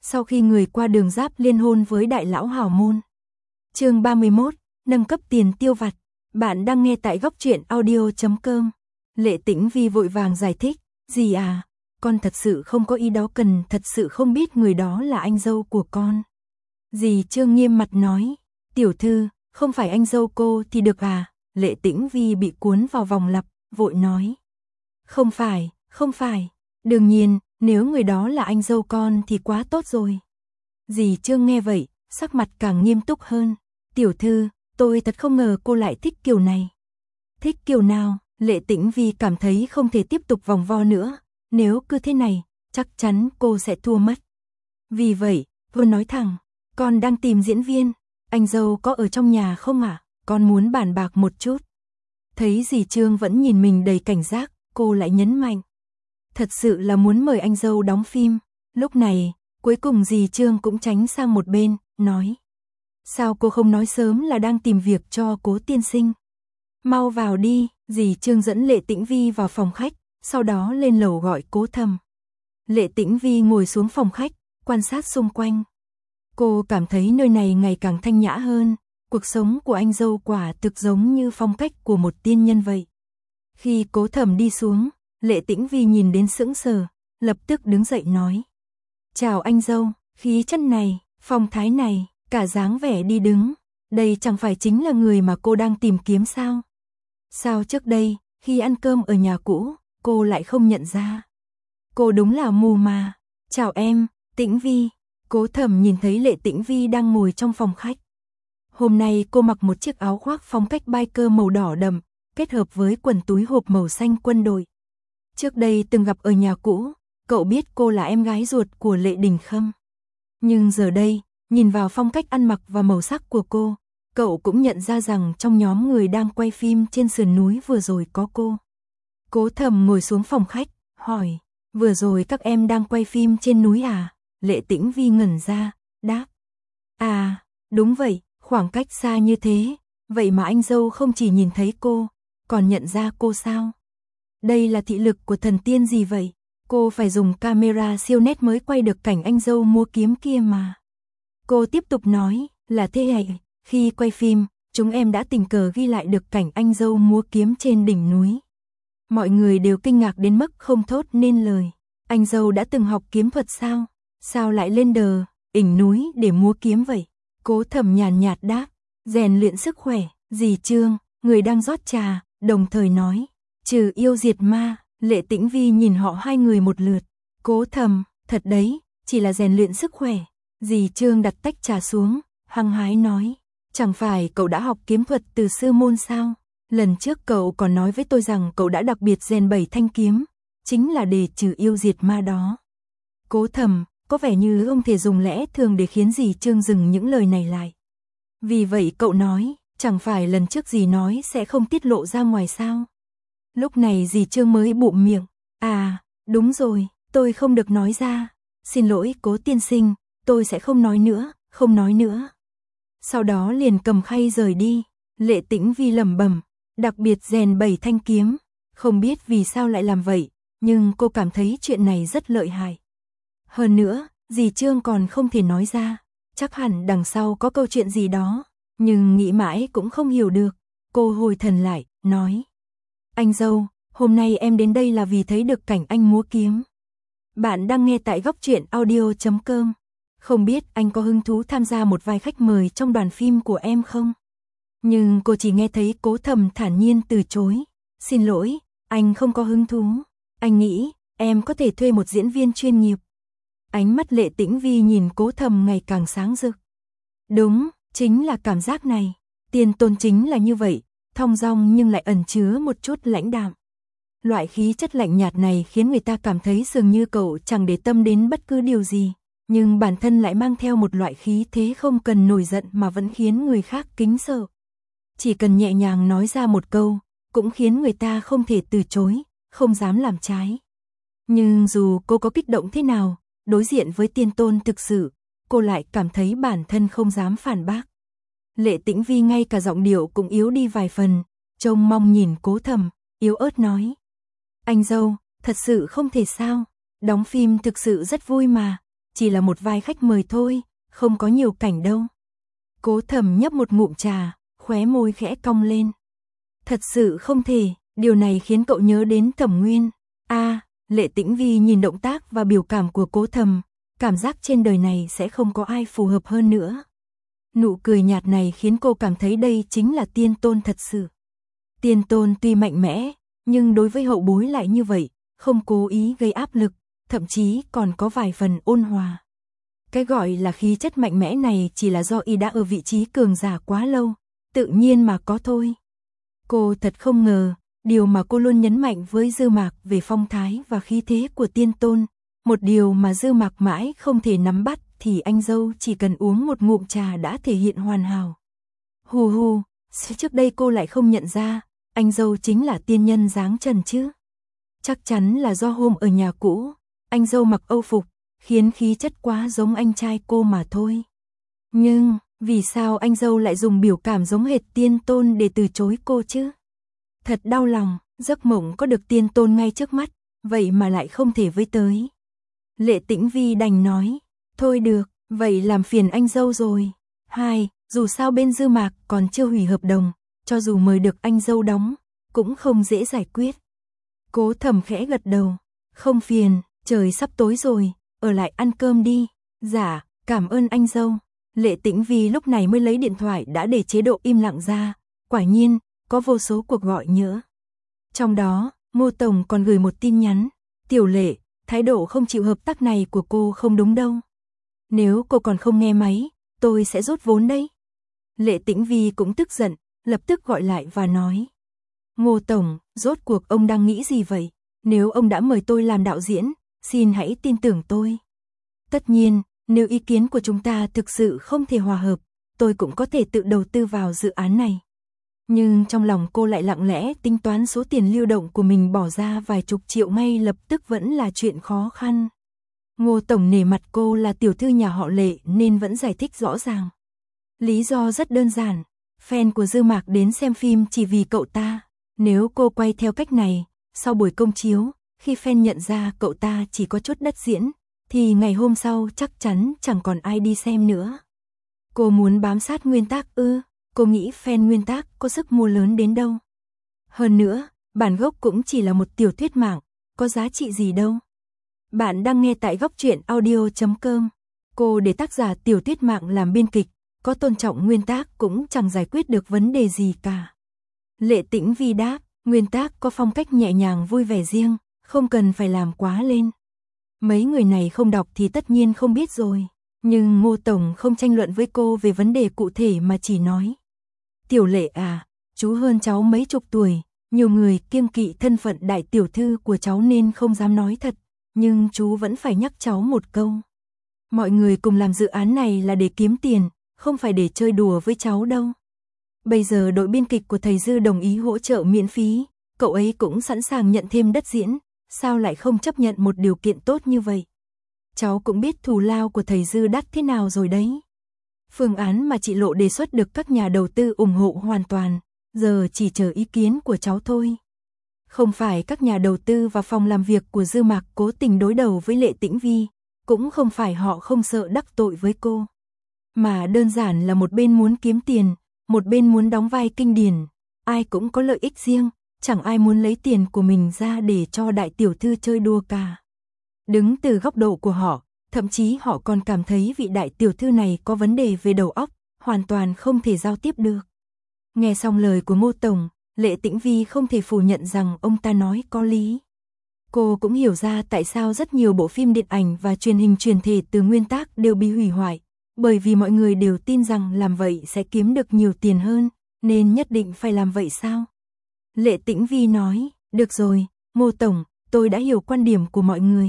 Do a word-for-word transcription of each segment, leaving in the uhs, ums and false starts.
sau khi người qua đường Giáp liên hôn với đại lão hào môn. Chương ba mươi mốt, nâng cấp tiền tiêu vặt. Bạn đang nghe tại góc truyện audio chấm com. Lệ Tĩnh Vi vội vàng giải thích, "Dì à, con thật sự không có ý đó, cần thật sự không biết người đó là anh dâu của con." Dì Trương nghiêm mặt nói, "Tiểu thư, không phải anh dâu cô thì được à?" Lệ Tĩnh Vi bị cuốn vào vòng lặp, vội nói, "Không phải, không phải, đương nhiên, nếu người đó là anh dâu con thì quá tốt rồi." Dì Trương nghe vậy, sắc mặt càng nghiêm túc hơn, "Tiểu thư, tôi thật không ngờ cô lại thích kiểu này." "Thích kiểu nào?" Lệ Tĩnh Vi cảm thấy không thể tiếp tục vòng vo nữa, nếu cứ thế này, chắc chắn cô sẽ thua mất. Vì vậy, cô nói thẳng, "Con đang tìm diễn viên, anh dâu có ở trong nhà không ạ? Con muốn bàn bạc một chút." Thấy dì Trương vẫn nhìn mình đầy cảnh giác, cô lại nhấn mạnh, "Thật sự là muốn mời anh dâu đóng phim." Lúc này, cuối cùng dì Trương cũng tránh sang một bên, nói, "Sao cô không nói sớm là đang tìm việc cho Cố tiên sinh? Mau vào đi." Dì Trương dẫn Lệ Tĩnh Vi vào phòng khách, sau đó lên lầu gọi Cố Thầm. Lệ Tĩnh Vi ngồi xuống phòng khách, quan sát xung quanh. Cô cảm thấy nơi này ngày càng thanh nhã hơn, cuộc sống của anh dâu quả thực giống như phong cách của một tiên nhân vậy. Khi Cố Thầm đi xuống, Lệ Tĩnh Vi nhìn đến sững sờ, lập tức đứng dậy nói, "Chào anh dâu." Khí chất này, phong thái này, cả dáng vẻ đi đứng, đây chẳng phải chính là người mà cô đang tìm kiếm sao? Sao trước đây, khi ăn cơm ở nhà cũ, cô lại không nhận ra? Cô đúng là mù mà. "Chào em, Tĩnh Vi." Cố Thầm nhìn thấy Lệ Tĩnh Vi đang ngồi trong phòng khách. Hôm nay cô mặc một chiếc áo khoác phong cách biker màu đỏ đậm, kết hợp với quần túi hộp màu xanh quân đội. Trước đây từng gặp ở nhà cũ, cậu biết cô là em gái ruột của Lệ Đình Khâm. Nhưng giờ đây, nhìn vào phong cách ăn mặc và màu sắc của cô, cậu cũng nhận ra rằng trong nhóm người đang quay phim trên sườn núi vừa rồi có cô. Cố Thầm ngồi xuống phòng khách, hỏi, "Vừa rồi các em đang quay phim trên núi à?" Lệ Tĩnh Vi ngẩn ra, đáp, "À, đúng vậy, khoảng cách xa như thế, vậy mà anh dâu không chỉ nhìn thấy cô, còn nhận ra cô sao? Đây là thị lực của thần tiên gì vậy? Cô phải dùng camera siêu nét mới quay được cảnh anh dâu múa kiếm kia mà." Cô tiếp tục nói, "Là thế này, khi quay phim, chúng em đã tình cờ ghi lại được cảnh anh dâu múa kiếm trên đỉnh núi. Mọi người đều kinh ngạc đến mức không thốt nên lời. Anh dâu đã từng học kiếm thuật sao? Sao lại lên đờ, đỉnh núi để múa kiếm vậy?" Cố Thầm nhàn nhạt đáp, "Rèn luyện sức khỏe." Dì Trương, người đang rót trà, đồng thời nói, "Trừ yêu diệt ma." Lệ Tĩnh Vi nhìn họ hai người một lượt. Cố Thầm, "Thật đấy, chỉ là rèn luyện sức khỏe." Dì Trương đặt tách trà xuống, hăng hái nói, "Chẳng phải cậu đã học kiếm thuật từ sư môn sao? Lần trước cậu còn nói với tôi rằng cậu đã đặc biệt rèn bảy thanh kiếm, chính là để trừ yêu diệt ma đó." Cố Thầm, có vẻ như không thể dùng lẽ thường để khiến dì Trương dừng những lời này lại. "Vì vậy cậu nói, chẳng phải lần trước dì nói sẽ không tiết lộ ra ngoài sao?" Lúc này dì Trương mới bụm miệng, "À, đúng rồi, tôi không được nói ra. Xin lỗi Cố tiên sinh, tôi sẽ không nói nữa, không nói nữa." Sau đó liền cầm khay rời đi. Lệ Tĩnh Vi lẩm bẩm, đặc biệt rèn bảy thanh kiếm, không biết vì sao lại làm vậy, nhưng cô cảm thấy chuyện này rất lợi hại. Hơn nữa, dì Trương còn không thể nói ra, chắc hẳn đằng sau có câu chuyện gì đó, nhưng nghĩ mãi cũng không hiểu được. Cô hồi thần lại, nói, "Anh dâu, hôm nay em đến đây là vì thấy được cảnh anh múa kiếm." Bạn đang nghe tại góc truyện audio chấm com. "Không biết anh có hứng thú tham gia một vai khách mời trong đoàn phim của em không?" Nhưng cô chỉ nghe thấy Cố Thầm thản nhiên từ chối, "Xin lỗi, anh không có hứng thú. Anh nghĩ, em có thể thuê một diễn viên chuyên nghiệp." Ánh mắt Lệ Tĩnh Vi nhìn Cố Thầm ngày càng sáng rực. Đúng, chính là cảm giác này. Tiền Tôn chính là như vậy, thong dong nhưng lại ẩn chứa một chút lãnh đạm. Loại khí chất lạnh nhạt này khiến người ta cảm thấy dường như cậu chẳng để tâm đến bất cứ điều gì, nhưng bản thân lại mang theo một loại khí thế không cần nổi giận mà vẫn khiến người khác kính sợ. Chỉ cần nhẹ nhàng nói ra một câu, cũng khiến người ta không thể từ chối, không dám làm trái. Nhưng dù cô có kích động thế nào, đối diện với Tiên Tôn thực sự, cô lại cảm thấy bản thân không dám phản bác. Lệ Tĩnh Vi ngay cả giọng điệu cũng yếu đi vài phần, trông mong nhìn Cố Thầm, yếu ớt nói, "Anh dâu, thật sự không thể sao, đóng phim thực sự rất vui mà, chỉ là một vai khách mời thôi, không có nhiều cảnh đâu. Cố Thầm nhấp một ngụm trà, khóe môi khẽ cong lên. Thật sự không thể, điều này khiến cậu nhớ đến Thẩm Nguyên. A, à, Lệ Tĩnh Vi nhìn động tác và biểu cảm của Cố Thầm, cảm giác trên đời này sẽ không có ai phù hợp hơn nữa. Nụ cười nhạt này khiến cô cảm thấy đây chính là tiên tôn thật sự. Tiên tôn tuy mạnh mẽ, nhưng đối với hậu bối lại như vậy, không cố ý gây áp lực, thậm chí còn có vài phần ôn hòa. Cái gọi là khí chất mạnh mẽ này chỉ là do y đã ở vị trí cường giả quá lâu, tự nhiên mà có thôi. Cô thật không ngờ, điều mà cô luôn nhấn mạnh với Dư Mạc về phong thái và khí thế của tiên tôn, một điều mà Dư Mạc mãi không thể nắm bắt thì anh dâu chỉ cần uống một ngụm trà đã thể hiện hoàn hảo. Hù hù, trước đây cô lại không nhận ra, anh dâu chính là tiên nhân dáng trần chứ. Chắc chắn là do hôm ở nhà cũ, anh dâu mặc âu phục, khiến khí chất quá giống anh trai cô mà thôi. Nhưng, vì sao anh dâu lại dùng biểu cảm giống hệt tiên tôn để từ chối cô chứ? Thật đau lòng, giấc mộng có được tiên tôn ngay trước mắt, vậy mà lại không thể với tới. Lệ Tĩnh Vi đành nói, thôi được, vậy làm phiền anh dâu rồi. Hai, dù sao bên Dư Mạc còn chưa hủy hợp đồng, cho dù mời được anh dâu đóng, cũng không dễ giải quyết. Cố Thầm khẽ gật đầu, không phiền, trời sắp tối rồi, ở lại ăn cơm đi. Dạ, cảm ơn anh dâu. Lệ Tĩnh Vi lúc này mới lấy điện thoại đã để chế độ im lặng ra, quả nhiên, có vô số cuộc gọi nhỡ. Trong đó, Ngô Tổng còn gửi một tin nhắn, Tiểu Lệ, thái độ không chịu hợp tác này của cô không đúng đâu. Nếu cô còn không nghe máy, tôi sẽ rút vốn đấy. Lệ Tĩnh Vi cũng tức giận, lập tức gọi lại và nói. Ngô Tổng, rốt cuộc ông đang nghĩ gì vậy? Nếu ông đã mời tôi làm đạo diễn, xin hãy tin tưởng tôi. Tất nhiên, nếu ý kiến của chúng ta thực sự không thể hòa hợp, tôi cũng có thể tự đầu tư vào dự án này. Nhưng trong lòng cô lại lặng lẽ tính toán số tiền lưu động của mình bỏ ra vài chục triệu ngay lập tức vẫn là chuyện khó khăn. Ngô Tổng nể mặt cô là tiểu thư nhà họ Lệ nên vẫn giải thích rõ ràng. Lý do rất đơn giản, fan của Dư Mạc đến xem phim chỉ vì cậu ta. Nếu cô quay theo cách này, sau buổi công chiếu, khi fan nhận ra cậu ta chỉ có chút đất diễn, thì ngày hôm sau chắc chắn chẳng còn ai đi xem nữa. Cô muốn bám sát nguyên tắc ư, cô nghĩ fan nguyên tắc có sức mua lớn đến đâu. Hơn nữa, bản gốc cũng chỉ là một tiểu thuyết mạng, có giá trị gì đâu. Bạn đang nghe tại góc truyện audio chấm com. Cô để tác giả tiểu thuyết mạng làm biên kịch, có tôn trọng nguyên tắc cũng chẳng giải quyết được vấn đề gì cả. Lệ Tĩnh Vi đáp, nguyên tắc có phong cách nhẹ nhàng vui vẻ riêng, không cần phải làm quá lên. Mấy người này không đọc thì tất nhiên không biết rồi. Nhưng Ngô Tổng không tranh luận với cô về vấn đề cụ thể mà chỉ nói. Tiểu Lệ à, chú hơn cháu mấy chục tuổi, nhiều người kiêng kỵ thân phận đại tiểu thư của cháu nên không dám nói thật, nhưng chú vẫn phải nhắc cháu một câu. Mọi người cùng làm dự án này là để kiếm tiền, không phải để chơi đùa với cháu đâu. Bây giờ đội biên kịch của thầy Dư đồng ý hỗ trợ miễn phí, cậu ấy cũng sẵn sàng nhận thêm đất diễn, sao lại không chấp nhận một điều kiện tốt như vậy? Cháu cũng biết thù lao của thầy Dư đắt thế nào rồi đấy. Phương án mà chị Lộ đề xuất được các nhà đầu tư ủng hộ hoàn toàn, giờ chỉ chờ ý kiến của cháu thôi. Không phải các nhà đầu tư và phòng làm việc của Dư Mạc cố tình đối đầu với Lệ Tĩnh Vi, cũng không phải họ không sợ đắc tội với cô, mà đơn giản là một bên muốn kiếm tiền, một bên muốn đóng vai kinh điển, ai cũng có lợi ích riêng, chẳng ai muốn lấy tiền của mình ra để cho đại tiểu thư chơi đùa cả. Đứng từ góc độ của họ, thậm chí họ còn cảm thấy vị đại tiểu thư này có vấn đề về đầu óc, hoàn toàn không thể giao tiếp được. Nghe xong lời của Ngô Tổng, Lệ Tĩnh Vi không thể phủ nhận rằng ông ta nói có lý. Cô cũng hiểu ra tại sao rất nhiều bộ phim điện ảnh và truyền hình truyền thể từ nguyên tác đều bị hủy hoại, bởi vì mọi người đều tin rằng làm vậy sẽ kiếm được nhiều tiền hơn, nên nhất định phải làm vậy sao? Lệ Tĩnh Vi nói, được rồi, Ngô Tổng, tôi đã hiểu quan điểm của mọi người.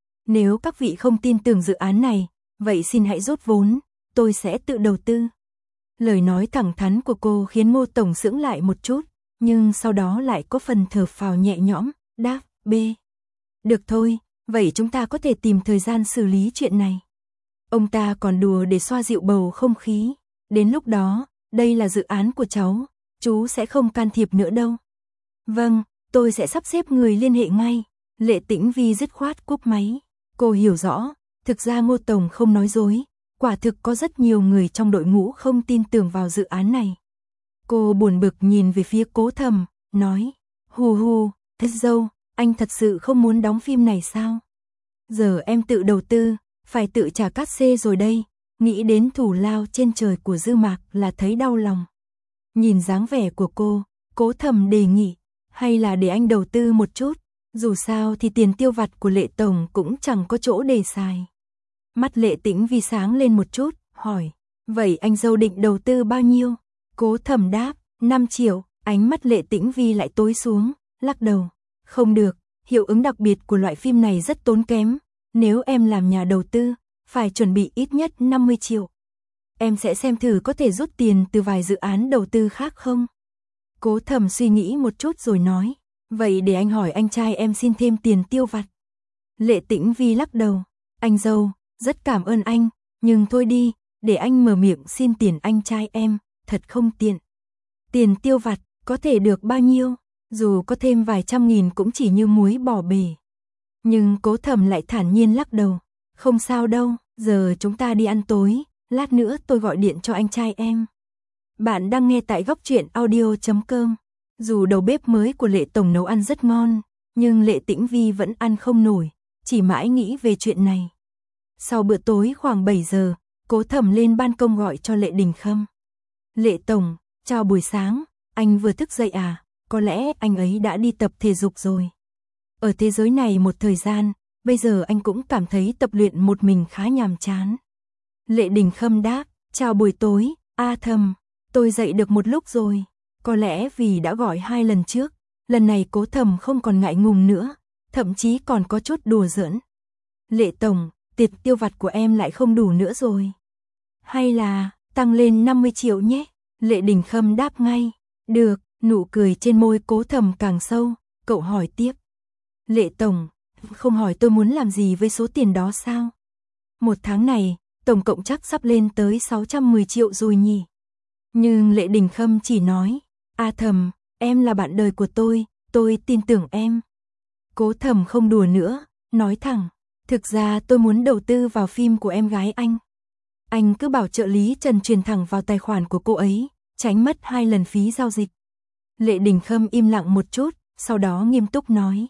Nếu các vị không tin tưởng dự án này, vậy xin hãy rút vốn, tôi sẽ tự đầu tư. Lời nói thẳng thắn của cô khiến Ngô Tổng sững lại một chút, nhưng sau đó lại có phần thở phào nhẹ nhõm, đáp, B. Được thôi, vậy chúng ta có thể tìm thời gian xử lý chuyện này. Ông ta còn đùa để xoa dịu bầu không khí. Đến lúc đó, đây là dự án của cháu, chú sẽ không can thiệp nữa đâu. Vâng, tôi sẽ sắp xếp người liên hệ ngay. Lệ Tĩnh Vi dứt khoát cúp máy. Cô hiểu rõ, Thực ra Ngô Tổng không nói dối, quả thực có rất nhiều người trong đội ngũ không tin tưởng vào dự án này. Cô buồn bực nhìn về phía Cố Thầm, nói, hù hù, thất dâu, anh thật sự không muốn đóng phim này sao? Giờ em tự đầu tư, phải tự trả cát xê rồi đây, nghĩ đến thủ lao trên trời của Dư Mạc là thấy đau lòng. Nhìn dáng vẻ của cô, Cố Thầm đề nghị, hay là để anh đầu tư một chút, dù sao thì tiền tiêu vặt của Lệ Tổng cũng chẳng có chỗ để xài. Mắt Lệ Tĩnh Vi sáng lên một chút, hỏi, vậy anh dâu định đầu tư bao nhiêu? Cố Thầm đáp, năm triệu, ánh mắt Lệ Tĩnh Vi lại tối xuống, lắc đầu, không được, hiệu ứng đặc biệt của loại phim này rất tốn kém, nếu em làm nhà đầu tư, phải chuẩn bị ít nhất năm mươi triệu. Em sẽ xem thử có thể rút tiền từ vài dự án đầu tư khác không? Cố Thầm suy nghĩ một chút rồi nói, vậy để anh hỏi anh trai em xin thêm tiền tiêu vặt. Lệ Tĩnh Vi lắc đầu, anh dâu, rất cảm ơn anh, nhưng thôi đi, để anh mở miệng xin tiền anh trai em, thật không tiện. Tiền tiêu vặt, có thể được bao nhiêu, dù có thêm vài trăm nghìn cũng chỉ như muối bỏ bể. Nhưng Cố Thầm lại thản nhiên lắc đầu, không sao đâu, giờ chúng ta đi ăn tối, lát nữa tôi gọi điện cho anh trai em. Bạn đang nghe tại góc truyện audio chấm com. Dù đầu bếp mới của Lệ Tổng nấu ăn rất ngon, nhưng Lệ Tĩnh Vi vẫn ăn không nổi, chỉ mãi nghĩ về chuyện này. Sau bữa tối khoảng bảy giờ, Cố Thầm lên ban công gọi cho Lệ Đình Khâm. Lệ Tổng, chào buổi sáng, anh vừa thức dậy à, có lẽ anh ấy đã đi tập thể dục rồi. Ở thế giới này một thời gian, bây giờ anh cũng cảm thấy tập luyện một mình khá nhàm chán. Lệ Đình Khâm đáp, chào buổi tối, A Thầm, tôi dậy được một lúc rồi. Có lẽ vì đã gọi hai lần trước, lần này Cố Thầm không còn ngại ngùng nữa, thậm chí còn có chút đùa giỡn. Lệ Tổng, tiền tiêu vặt của em lại không đủ nữa rồi. Hay là, tăng lên năm mươi triệu nhé? Lệ Đình Khâm đáp ngay. Được, nụ cười trên môi Cố Thầm càng sâu, cậu hỏi tiếp. Lệ Tổng, không hỏi tôi muốn làm gì với số tiền đó sao? Một tháng này, tổng cộng chắc sắp lên tới sáu trăm mười triệu rồi nhỉ? Nhưng Lệ Đình Khâm chỉ nói, A Thầm, em là bạn đời của tôi, tôi tin tưởng em. Cố Thầm không đùa nữa, nói thẳng, thực ra tôi muốn đầu tư vào phim của em gái anh. Anh cứ bảo trợ lý Trần truyền thẳng vào tài khoản của cô ấy, tránh mất hai lần phí giao dịch. Lệ Đình Khâm im lặng một chút, sau đó nghiêm túc nói,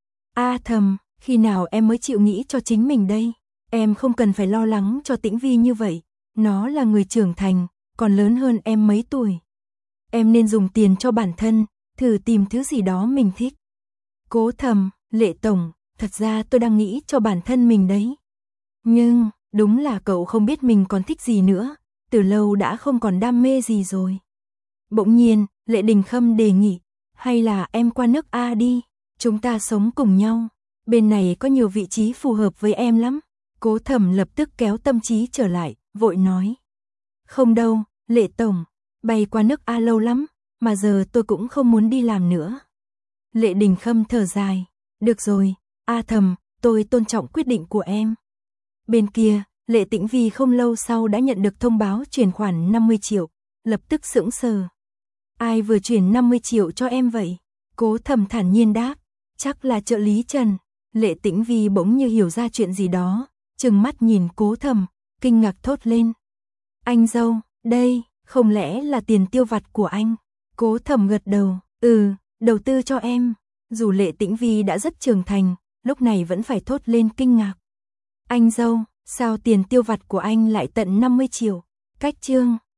A Thầm, khi nào em mới chịu nghĩ cho chính mình đây? Em không cần phải lo lắng cho Tĩnh Vi như vậy, nó là người trưởng thành, còn lớn hơn em mấy tuổi. Em nên dùng tiền cho bản thân, thử tìm thứ gì đó mình thích. Cố Thầm, Lệ Tổng, thật ra tôi đang nghĩ cho bản thân mình đấy. Nhưng, đúng là cậu không biết mình còn thích gì nữa, từ lâu đã không còn đam mê gì rồi. Bỗng nhiên, Lệ Đình Khâm đề nghị, hay là em qua nước A đi, chúng ta sống cùng nhau, bên này có nhiều vị trí phù hợp với em lắm. Cố Thầm lập tức kéo tâm trí trở lại, vội nói. Không đâu, Lệ Tổng, bay qua nước A lâu lắm, mà giờ tôi cũng không muốn đi làm nữa. Lệ Đình Khâm thở dài, được rồi, A Thầm, tôi tôn trọng quyết định của em. Bên kia, Lệ Tĩnh Vi không lâu sau đã nhận được thông báo chuyển khoản năm mươi triệu, lập tức sững sờ. Ai vừa chuyển năm mươi triệu cho em vậy? Cố Thầm thản nhiên đáp, chắc là trợ lý Trần. Lệ Tĩnh Vi bỗng như hiểu ra chuyện gì đó, trừng mắt nhìn Cố Thầm, kinh ngạc thốt lên. Anh dâu, đây, không lẽ là tiền tiêu vặt của anh? Cố Thầm gật đầu, ừ, đầu tư cho em. Dù Lệ Tĩnh Vi đã rất trưởng thành, lúc này vẫn phải thốt lên kinh ngạc. Anh dâu, sao tiền tiêu vặt của anh lại tận năm mươi triệu? Cách chương